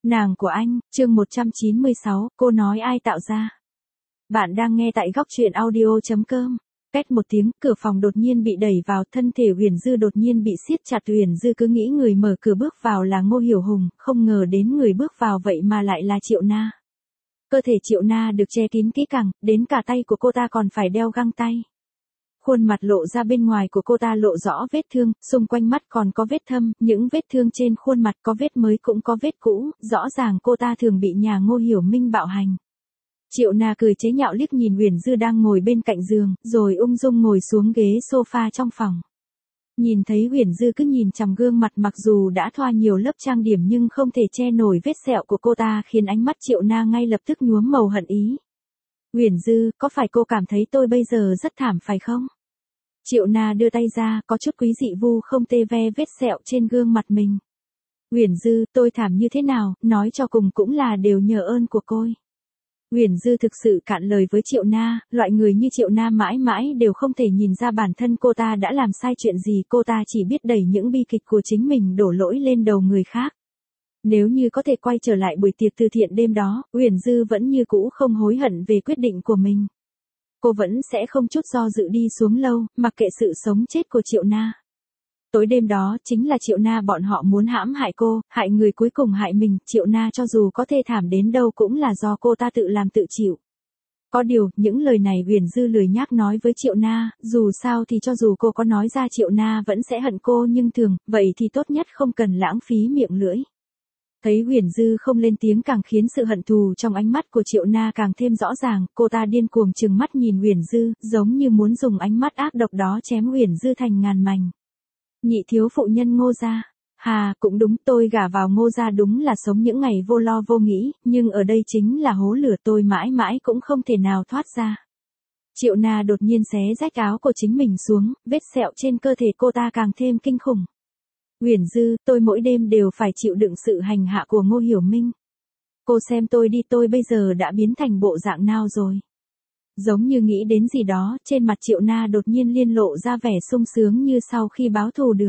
Nàng của anh, chương 196, cô nói ai tạo ra. Bạn đang nghe tại góc truyện audio.com. Két một tiếng, cửa phòng đột nhiên bị đẩy vào, thân thể Huyền Dư đột nhiên bị siết chặt. Huyền Dư cứ nghĩ người mở cửa bước vào là Ngô Hiểu Hùng, không ngờ đến người bước vào vậy mà lại là Triệu Na. Cơ thể Triệu Na được che kín kỹ càng, đến cả tay của cô ta còn phải đeo găng tay. Khuôn mặt lộ ra bên ngoài của cô ta lộ rõ vết thương, xung quanh mắt còn có vết thâm, những vết thương trên khuôn mặt có vết mới cũng có vết cũ, rõ ràng cô ta thường bị nhà Ngô Hiểu Minh bạo hành. Triệu Na cười chế nhạo liếc nhìn Huyền Dư đang ngồi bên cạnh giường, rồi ung dung ngồi xuống ghế sofa trong phòng. Nhìn thấy Huyền Dư cứ nhìn chằm gương mặt mặc dù đã thoa nhiều lớp trang điểm nhưng không thể che nổi vết sẹo của cô ta khiến ánh mắt Triệu Na ngay lập tức nhuốm màu hận ý. Huyền Dư, có phải cô cảm thấy tôi bây giờ rất thảm phải không? Triệu Na đưa tay ra, có chút quý dị vu không tê ve vết sẹo trên gương mặt mình. Huyền Dư, tôi thảm như thế nào, nói cho cùng cũng là đều nhờ ơn của cô. Huyền Dư thực sự cạn lời với Triệu Na, loại người như Triệu Na mãi mãi đều không thể nhìn ra bản thân cô ta đã làm sai chuyện gì, cô ta chỉ biết đẩy những bi kịch của chính mình đổ lỗi lên đầu người khác. Nếu như có thể quay trở lại buổi tiệc từ thiện đêm đó, Huyền Dư vẫn như cũ không hối hận về quyết định của mình. Cô vẫn sẽ không chút do dự đi xuống lâu, mặc kệ sự sống chết của Triệu Na. Tối đêm đó, chính là Triệu Na bọn họ muốn hãm hại cô, hại người cuối cùng hại mình, Triệu Na cho dù có thê thảm đến đâu cũng là do cô ta tự làm tự chịu. Có điều, những lời này Huyền Dư lười nhác nói với Triệu Na, dù sao thì cho dù cô có nói ra Triệu Na vẫn sẽ hận cô nhưng thường, vậy thì tốt nhất không cần lãng phí miệng lưỡi. Thấy Huyền Dư không lên tiếng càng khiến sự hận thù trong ánh mắt của Triệu Na càng thêm rõ ràng, cô ta điên cuồng trừng mắt nhìn Huyền Dư, giống như muốn dùng ánh mắt ác độc đó chém Huyền Dư thành ngàn mảnh. Nhị thiếu phụ nhân Ngô gia, hà, cũng đúng, tôi gả vào Ngô gia đúng là sống những ngày vô lo vô nghĩ, nhưng ở đây chính là hố lửa tôi mãi mãi cũng không thể nào thoát ra. Triệu Na đột nhiên xé rách áo của chính mình xuống, vết sẹo trên cơ thể cô ta càng thêm kinh khủng. Huyền Dư, tôi mỗi đêm đều phải chịu đựng sự hành hạ của Ngô Hiểu Minh. Cô xem tôi đi, tôi bây giờ đã biến thành bộ dạng nào rồi. Giống như nghĩ đến gì đó, trên mặt Triệu Na đột nhiên liên lộ ra vẻ sung sướng như sau khi báo thù được.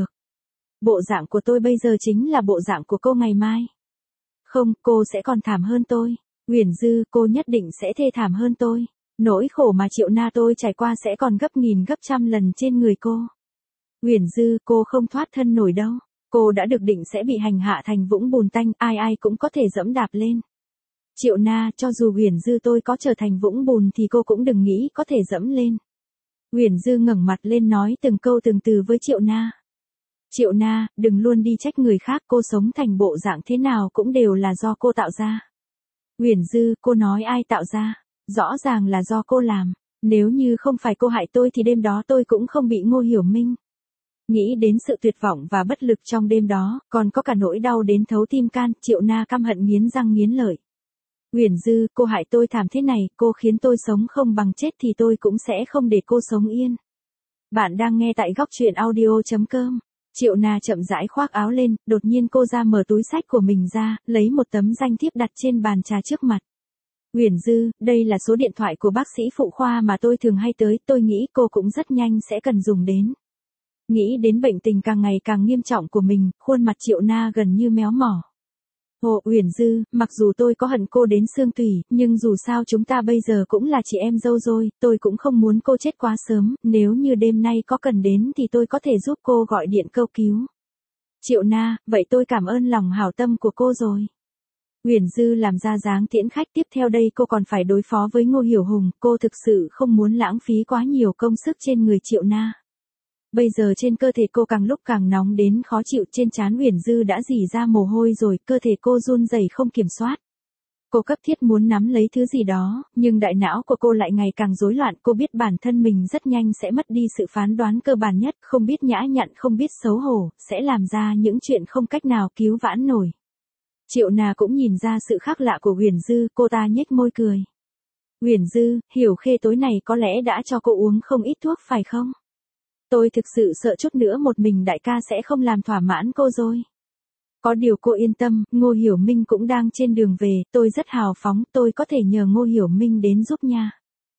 Bộ dạng của tôi bây giờ chính là bộ dạng của cô ngày mai. Không, cô sẽ còn thảm hơn tôi. Huyền Dư, cô nhất định sẽ thê thảm hơn tôi. Nỗi khổ mà Triệu Na tôi trải qua sẽ còn gấp nghìn gấp trăm lần trên người cô. Huyền Dư, cô không thoát thân nổi đâu. Cô đã được định sẽ bị hành hạ thành vũng bùn tanh, ai ai cũng có thể dẫm đạp lên. Triệu Na, cho dù Huyền Dư tôi có trở thành vũng bùn thì cô cũng đừng nghĩ có thể dẫm lên. Huyền Dư ngẩng mặt lên nói từng câu từng từ với Triệu Na. Triệu Na, đừng luôn đi trách người khác, cô sống thành bộ dạng thế nào cũng đều là do cô tạo ra. Huyền Dư, cô nói ai tạo ra? Rõ ràng là do cô làm. Nếu như không phải cô hại tôi thì đêm đó tôi cũng không bị Ngô Hiểu Minh. Nghĩ đến sự tuyệt vọng và bất lực trong đêm đó, còn có cả nỗi đau đến thấu tim can, Triệu Na căm hận nghiến răng nghiến lợi. Huyền Dư, cô hại tôi thảm thế này, cô khiến tôi sống không bằng chết thì tôi cũng sẽ không để cô sống yên. Bạn đang nghe tại góc truyện audio.com. Triệu Na chậm rãi khoác áo lên, đột nhiên cô ra mở túi xách của mình ra, lấy một tấm danh thiếp đặt trên bàn trà trước mặt. Huyền Dư, đây là số điện thoại của bác sĩ phụ khoa mà tôi thường hay tới, tôi nghĩ cô cũng rất nhanh sẽ cần dùng đến. Nghĩ đến bệnh tình càng ngày càng nghiêm trọng của mình, khuôn mặt Triệu Na gần như méo mỏ. Hồ, Huyền Dư, mặc dù tôi có hận cô đến xương tủy, nhưng dù sao chúng ta bây giờ cũng là chị em dâu rồi, tôi cũng không muốn cô chết quá sớm, nếu như đêm nay có cần đến thì tôi có thể giúp cô gọi điện cầu cứu. Triệu Na, vậy tôi cảm ơn lòng hảo tâm của cô rồi. Huyền Dư làm ra dáng tiễn khách, tiếp theo đây cô còn phải đối phó với Ngô Hiểu Hùng, cô thực sự không muốn lãng phí quá nhiều công sức trên người Triệu Na. Bây giờ trên cơ thể cô càng lúc càng nóng đến khó chịu, trên trán Huyền Dư đã rỉ ra mồ hôi rồi, cơ thể cô run rẩy không kiểm soát. Cô cấp thiết muốn nắm lấy thứ gì đó, nhưng đại não của cô lại ngày càng rối loạn, cô biết bản thân mình rất nhanh sẽ mất đi sự phán đoán cơ bản nhất, không biết nhã nhặn, không biết xấu hổ, sẽ làm ra những chuyện không cách nào cứu vãn nổi. Triệu Na cũng nhìn ra sự khác lạ của Huyền Dư, cô ta nhếch môi cười. Huyền Dư, Hiểu Khê tối này có lẽ đã cho cô uống không ít thuốc phải không? Tôi thực sự sợ chút nữa một mình đại ca sẽ không làm thỏa mãn cô rồi. Có điều cô yên tâm, Ngô Hiểu Minh cũng đang trên đường về, tôi rất hào phóng, tôi có thể nhờ Ngô Hiểu Minh đến giúp nha.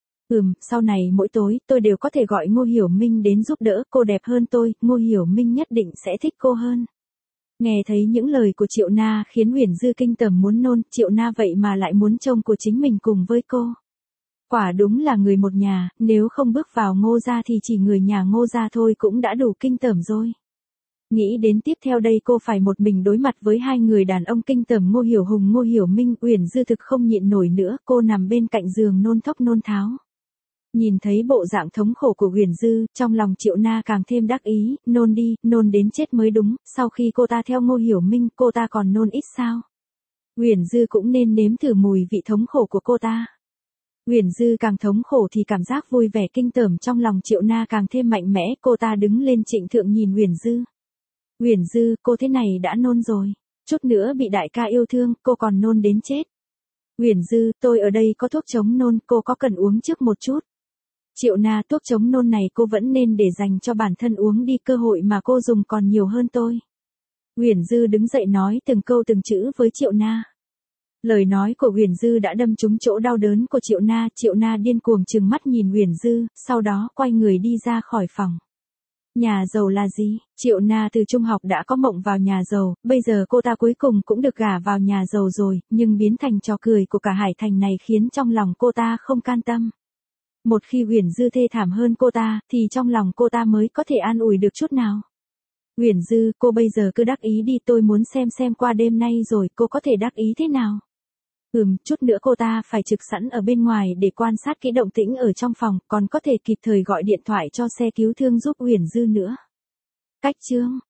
Sau này mỗi tối, tôi đều có thể gọi Ngô Hiểu Minh đến giúp đỡ, cô đẹp hơn tôi, Ngô Hiểu Minh nhất định sẽ thích cô hơn. Nghe thấy những lời của Triệu Na khiến Uyển Dư kinh tởm muốn nôn, Triệu Na vậy mà lại muốn chồng của chính mình cùng với cô. Quả đúng là người một nhà, nếu không bước vào Ngô gia thì chỉ người nhà Ngô gia thôi cũng đã đủ kinh tởm rồi. Nghĩ đến tiếp theo đây cô phải một mình đối mặt với hai người đàn ông kinh tởm Ngô Hiểu Hùng Ngô Hiểu Minh, Uyển Dư thực không nhịn nổi nữa, cô nằm bên cạnh giường nôn thốc nôn tháo. Nhìn thấy bộ dạng thống khổ của Uyển Dư, trong lòng Triệu Na càng thêm đắc ý, nôn đi, nôn đến chết mới đúng, sau khi cô ta theo Ngô Hiểu Minh, cô ta còn nôn ít sao? Uyển Dư cũng nên nếm thử mùi vị thống khổ của cô ta. Uyển Dư càng thống khổ thì cảm giác vui vẻ kinh tởm trong lòng Triệu Na càng thêm mạnh mẽ, cô ta đứng lên trịnh thượng nhìn Uyển Dư. Uyển Dư, cô thế này đã nôn rồi, chút nữa bị đại ca yêu thương, cô còn nôn đến chết. Uyển Dư, tôi ở đây có thuốc chống nôn, cô có cần uống trước một chút. Triệu Na, thuốc chống nôn này cô vẫn nên để dành cho bản thân uống đi, cơ hội mà cô dùng còn nhiều hơn tôi. Uyển Dư đứng dậy nói từng câu từng chữ với Triệu Na. Lời nói của Uyển Dư đã đâm trúng chỗ đau đớn của Triệu Na điên cuồng trừng mắt nhìn Uyển Dư, sau đó quay người đi ra khỏi phòng. Nhà giàu là gì? Triệu Na từ trung học đã có mộng vào nhà giàu, bây giờ cô ta cuối cùng cũng được gả vào nhà giàu rồi, nhưng biến thành trò cười của cả Hải Thành này khiến trong lòng cô ta không can tâm. Một khi Uyển Dư thê thảm hơn cô ta, thì trong lòng cô ta mới có thể an ủi được chút nào. Uyển Dư, cô bây giờ cứ đắc ý đi, tôi muốn xem qua đêm nay rồi cô có thể đắc ý thế nào. Chút nữa cô ta phải trực sẵn ở bên ngoài để quan sát kỹ động tĩnh ở trong phòng, còn có thể kịp thời gọi điện thoại cho xe cứu thương giúp Uyển Dư nữa. Cách chương